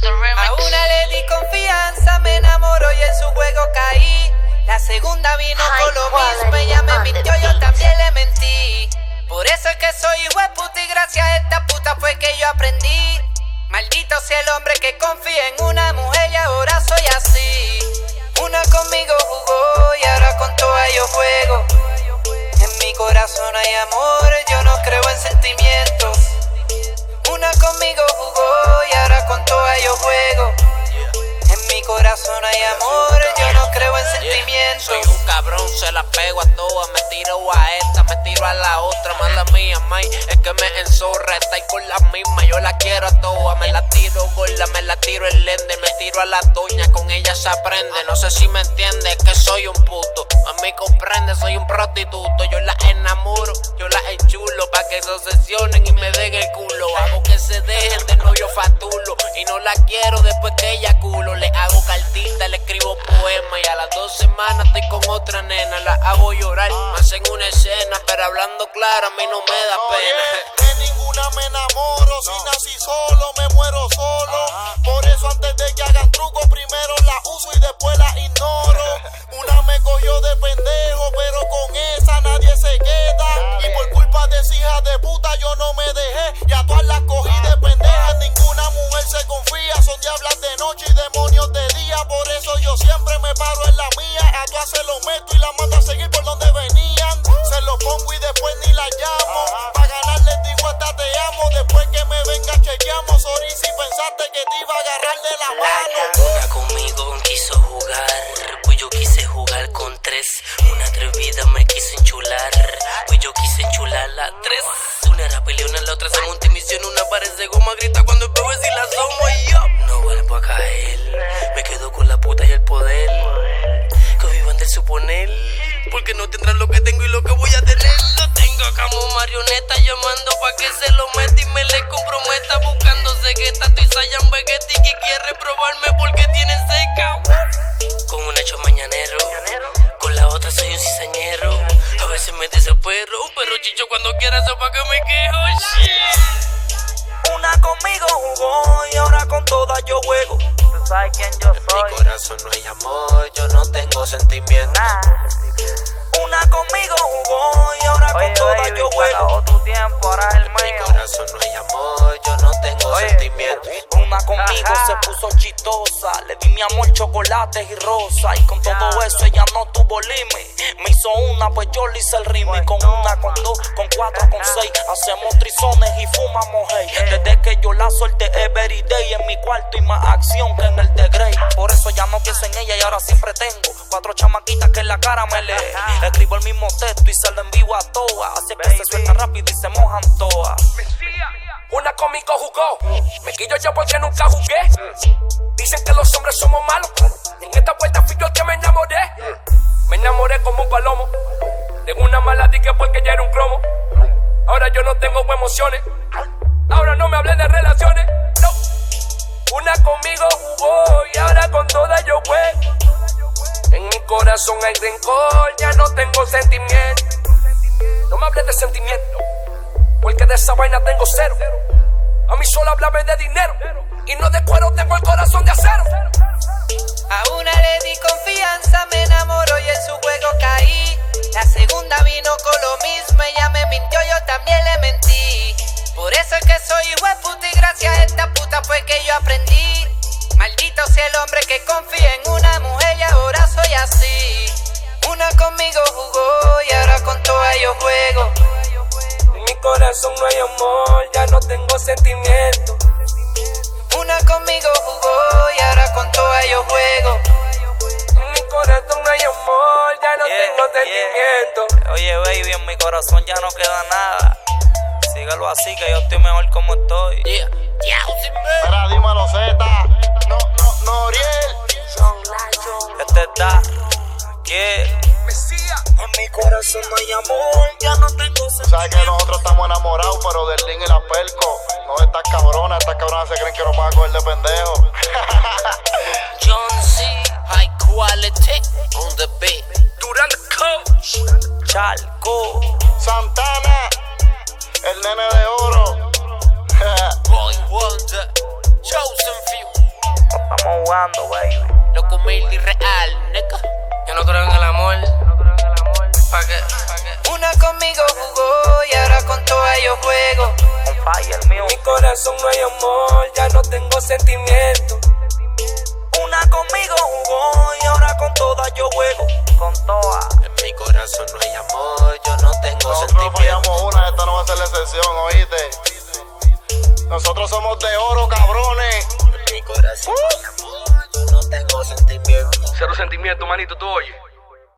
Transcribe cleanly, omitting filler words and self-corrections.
the remix. A una le di confianza, me enamoró y en su juego caí. La segunda vino con lo mismo, ella me mintió, yo también le mentí. Por eso es que soy hijo de puta y gracias a esta puta fue que yo aprendí. Maldito sea el hombre que confía en una mujer y ahora soy así. Una conmigo jugó y ahora con toda yo juego. En mi corazón hay amor, yo no creo en sentimientos. Una conmigo jugó y ahora con toda yo juego. En mi corazón hay amor, yo no creo en sentimientos. Soy un cabrón, se la pego a todas. Me tiro a esta, me tiro a la otra. Mala mía, may, es que me enzorra. Está ahí con la misma, yo la quiero a todas. Me la tiro gorda, me la tiro el lende. Me tiro a la doña, con ella se aprende. No sé si me entiende, es que soy un puto. A mí comprende, soy un prostituto. Yo la enamoro, yo la enchulo. Pa' que se obsesionen y me den el culo. Hago que se dejen de novio fatulo. Y no la quiero después que ella culo. Le hago cartita, le escribo poema. Y a las 2 semanas estoy con otra nena. La hago llorar, me hacen una escena. Pero hablando claro, a mí no me da pena. De ninguna me enamoro. Si nací solo, me muero solo. Por eso antes de que hagan truco, primero la uso y después la ignoro. Una me cogió de pendejo, pero con esa nadie se queda. Y por culpa de esa hija de puta yo no me dejé. Y a todas las cogí de pendejas. Ninguna mujer se confía. Son diablas de noche y demonios de día. Por eso yo siempre me paro en la mía. A todas se lo meto y la mando a seguir por donde venían. Se lo pongo y después ni la llamo. Pa' ganar les digo hasta te amo. Después que me venga chequeamos. Sorry si pensaste que te iba a agarrar de la mano. Una conmigo quiso jugar, pues yo quise jugar con 3. Una atrevida me quiso enchular, pues yo quise enchular la 3. Una era peleona, la otra se monta en misión. Una parece goma, grita cuando veo si la asomo y yo no vuelvo a caer. Me quedo con la puta y el poder, que vivan del suponer, porque no tendrán lo que tengo y lo que voy a tener. Lo tengo como marioneta llamando pa' que se lo meta y me le comprometa. Buscándose que estoy Sayan Vegetti que quiere probarme porque tienen seca. Con un hecho mañanero, con la otra soy un cizañero. A veces me desespero, pero chicho cuando quiera sepa que me quejo. Shit. Una conmigo jugó y ahora con todas yo juego. Tú sabes quién yo soy. En mi corazón no hay amor, yo no tengo sentimientos. Una conmigo jugó y ahora con todas yo juego. Tu tiempo, ahora es el En mi mío. corazón no hay amor, yo no tengo sentimientos. Una conmigo se puso chistosa. Le di mi amor, chocolates y rosa. Y con todo eso ella no tuvo límite. Me hizo una, pues yo le hice el ritmo. Con una, con 2, con 4, con 6. Hacemos trizones y fumamos hey. Desde que yo la solté every day. En mi cuarto y más acción que en el de Grey. Por eso ya no pienso en ella y ahora siempre tengo 4 chamaquitas que en la cara me lee. Escribo el mismo texto y se lo envío a todas. Así que se suelta rápido y se mojan todas. Una conmigo jugó, me quillo yo porque nunca jugué. Dicen que los hombres somos malos, en esta vuelta fui yo el que me enamoré. Me enamoré como un palomo, de una mala dique porque ya era un cromo. Ahora yo no tengo emociones, ahora no me hablen de relaciones, no. Una conmigo jugó y ahora con todas yo juego. En mi corazón hay rencor, ya no tengo sentimiento. No me hables de sentimiento, porque de esa vaina tengo cero. A mí solo háblame de dinero, y no de cuero, tengo el corazón de acero. A una le di confianza, me enamoró y en su juego caí. La segunda vino con lo mismo, ella me mintió, yo también le mentí. Por eso es que soy hijo de puta y gracias a esta puta fue que yo aprendí. Maldito sea el hombre que confía en una mujer y ahora soy así. Una conmigo jugó y ahora con toda yo juego. En mi corazón no hay amor, ya no tengo sentimiento. Una conmigo jugó y ahora con toda yo juego. En mi corazón no hay amor, ya no tengo sentimiento. Oye baby, en mi corazón ya no queda nada. Sígalo así que yo estoy mejor como estoy. Mira, dímelo, Zeta. Noriel. Este es Da. En mi corazón no hay amor, ya no tengo sentimiento. Sabes que nosotros estamos enamorados, pero del Lin y la Perco. No de estas cabronas se creen que nos van a coger de pendejo. John C, high quality on the beat. Durán the coach. Chalco. Santana, el nene de oro. Boy Wonder, chosen few. jugando, baby. Loco humilde y real, nigga. Yo no creo en el amor. ¿Pa' qué? Una conmigo jugó y ahora con toda yo juego. On fire, mío. En mi corazón no hay amor, ya no tengo sentimiento. Una conmigo jugó y ahora con todas yo juego. Con todas. En mi corazón no hay amor, yo no tengo Nosotros sentimiento. fallamos una, esta no va a ser la excepción, ¿oíste? Nosotros somos de oro, cabrones. En mi corazón no hay amor, yo no tengo sentimiento. Cero sentimiento, manito, tú oye.